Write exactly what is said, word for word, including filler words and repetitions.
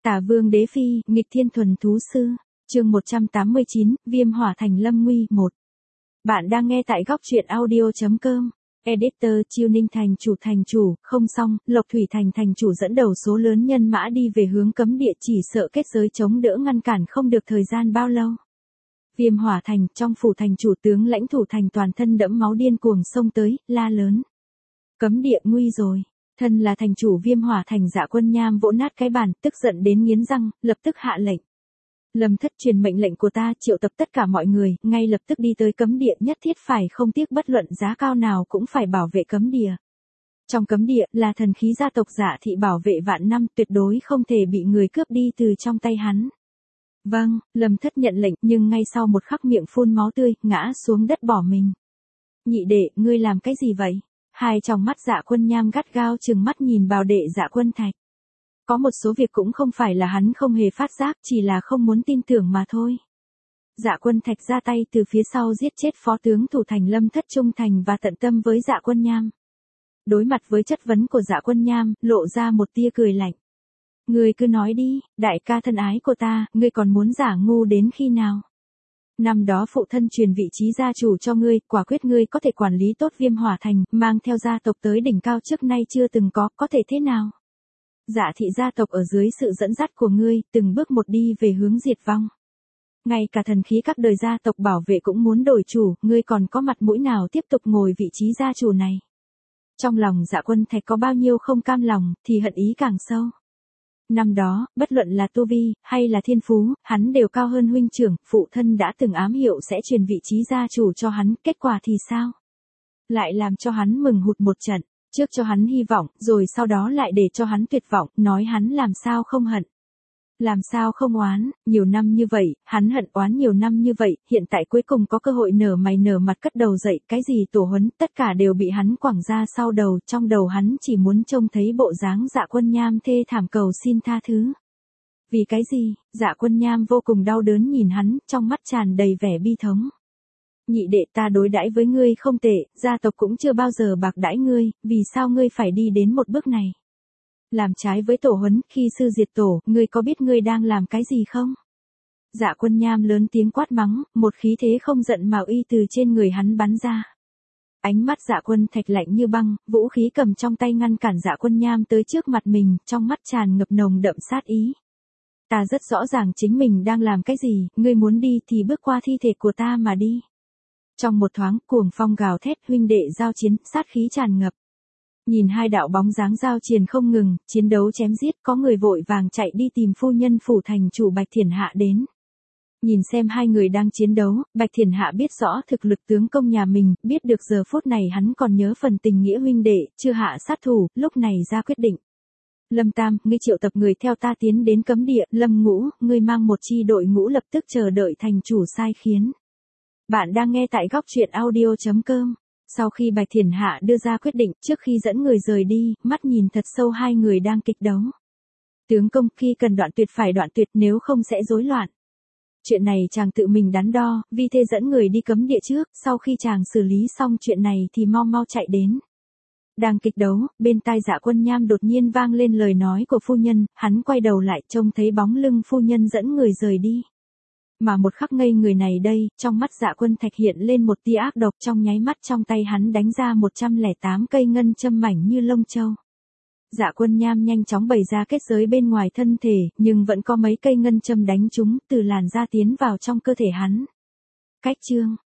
Tả Vương Đế Phi, nghịch thiên thuần thú sư. Chương một trăm tám mươi chín, Viêm hỏa thành lâm nguy. một. Bạn đang nghe tại góc truyện audio chấm com. Editor: Chiêu Ninh thành chủ thành chủ, không xong, Lộc Thủy thành thành chủ dẫn đầu số lớn nhân mã đi về hướng cấm địa, chỉ sợ kết giới chống đỡ ngăn cản không được thời gian bao lâu. Viêm hỏa thành, trong phủ thành chủ tướng lãnh thủ thành toàn thân đẫm máu điên cuồng xông tới, la lớn. Cấm địa nguy rồi. Thân là thành chủ Viêm hỏa thành Dạ Quân Nham vỗ nát cái bàn, tức giận đến nghiến răng, lập tức hạ lệnh. Lâm Thất truyền mệnh lệnh của ta, triệu tập tất cả mọi người, ngay lập tức đi tới cấm địa, nhất thiết phải không tiếc bất luận giá cao nào cũng phải bảo vệ cấm địa. Trong cấm địa là thần khí gia tộc Dạ thị bảo vệ vạn năm, tuyệt đối không thể bị người cướp đi từ trong tay hắn. Vâng, Lâm Thất nhận lệnh, nhưng ngay sau một khắc miệng phun máu tươi, ngã xuống đất bỏ mình. Nhị đệ, ngươi làm cái gì vậy? Hai tròng mắt Dạ Quân Nham gắt gao trừng mắt nhìn vào đệ Dạ Quân Thạch. Có một số việc cũng không phải là hắn không hề phát giác, chỉ là không muốn tin tưởng mà thôi. Dạ Quân Thạch ra tay từ phía sau giết chết phó tướng thủ thành Lâm Thất trung thành và tận tâm với Dạ Quân Nham. Đối mặt với chất vấn của Dạ Quân Nham, lộ ra một tia cười lạnh. Ngươi cứ nói đi, đại ca thân ái của ta, ngươi còn muốn giả ngu đến khi nào? Năm đó phụ thân truyền vị trí gia chủ cho ngươi, quả quyết ngươi có thể quản lý tốt Viêm hỏa thành, mang theo gia tộc tới đỉnh cao trước nay chưa từng có, có thể thế nào? Dạ thị gia tộc ở dưới sự dẫn dắt của ngươi, từng bước một đi về hướng diệt vong. Ngay cả thần khí các đời gia tộc bảo vệ cũng muốn đổi chủ, ngươi còn có mặt mũi nào tiếp tục ngồi vị trí gia chủ này? Trong lòng Dạ Quân Thạch có bao nhiêu không cam lòng, thì hận ý càng sâu. Năm đó, bất luận là tu vi, hay là thiên phú, hắn đều cao hơn huynh trưởng, phụ thân đã từng ám hiệu sẽ truyền vị trí gia chủ cho hắn, kết quả thì sao? Lại làm cho hắn mừng hụt một trận, trước cho hắn hy vọng, rồi sau đó lại để cho hắn tuyệt vọng, nói hắn làm sao không hận. Làm sao không oán, nhiều năm như vậy, hắn hận oán nhiều năm như vậy, hiện tại cuối cùng có cơ hội nở mày nở mặt cất đầu dậy, cái gì tổ huấn, tất cả đều bị hắn quẳng ra sau đầu, trong đầu hắn chỉ muốn trông thấy bộ dáng Dạ Quân Nham thê thảm cầu xin tha thứ. Vì cái gì, Dạ Quân Nham vô cùng đau đớn nhìn hắn, trong mắt tràn đầy vẻ bi thống. Nhị đệ, ta đối đãi với ngươi không tệ, gia tộc cũng chưa bao giờ bạc đãi ngươi, vì sao ngươi phải đi đến một bước này? Làm trái với tổ huấn, khi sư diệt tổ, ngươi có biết ngươi đang làm cái gì không? Dạ Quân Nham lớn tiếng quát mắng, một khí thế không giận mà uy từ trên người hắn bắn ra. Ánh mắt Dạ Quân Thạch lạnh như băng, vũ khí cầm trong tay ngăn cản Dạ Quân Nham tới trước mặt mình, trong mắt tràn ngập nồng đậm sát ý. Ta rất rõ ràng chính mình đang làm cái gì, ngươi muốn đi thì bước qua thi thể của ta mà đi. Trong một thoáng, cuồng phong gào thét, huynh đệ giao chiến, sát khí tràn ngập. Nhìn hai đạo bóng dáng giao chiến không ngừng, chiến đấu chém giết, có người vội vàng chạy đi tìm phu nhân phủ thành chủ Bạch Thiển Hạ đến. Nhìn xem hai người đang chiến đấu, Bạch Thiển Hạ biết rõ thực lực tướng công nhà mình, biết được giờ phút này hắn còn nhớ phần tình nghĩa huynh đệ, chưa hạ sát thủ, lúc này ra quyết định. Lâm Tam, ngươi triệu tập người theo ta tiến đến cấm địa, Lâm Ngũ, ngươi mang một chi đội ngũ lập tức chờ đợi thành chủ sai khiến. Bạn đang nghe tại góc truyện audio chấm com. Sau khi Bạch Thiển Hạ đưa ra quyết định, trước khi dẫn người rời đi, mắt nhìn thật sâu hai người đang kịch đấu. Tướng công, khi cần đoạn tuyệt phải đoạn tuyệt, nếu không sẽ rối loạn. Chuyện này chàng tự mình đắn đo, vì thế dẫn người đi cấm địa trước, sau khi chàng xử lý xong chuyện này thì mau mau chạy đến. Đang kịch đấu, bên tai Dạ Quân Nham đột nhiên vang lên lời nói của phu nhân, hắn quay đầu lại trông thấy bóng lưng phu nhân dẫn người rời đi. Mà một khắc ngây người này đây, trong mắt Dạ Quân Thạch hiện lên một tia ác độc, trong nháy mắt trong tay hắn đánh ra một trăm lẻ tám cây ngân châm mảnh như lông châu. Dạ Quân Nham nhanh chóng bày ra kết giới bên ngoài thân thể, nhưng vẫn có mấy cây ngân châm đánh trúng, từ làn da tiến vào trong cơ thể hắn. Cách chương,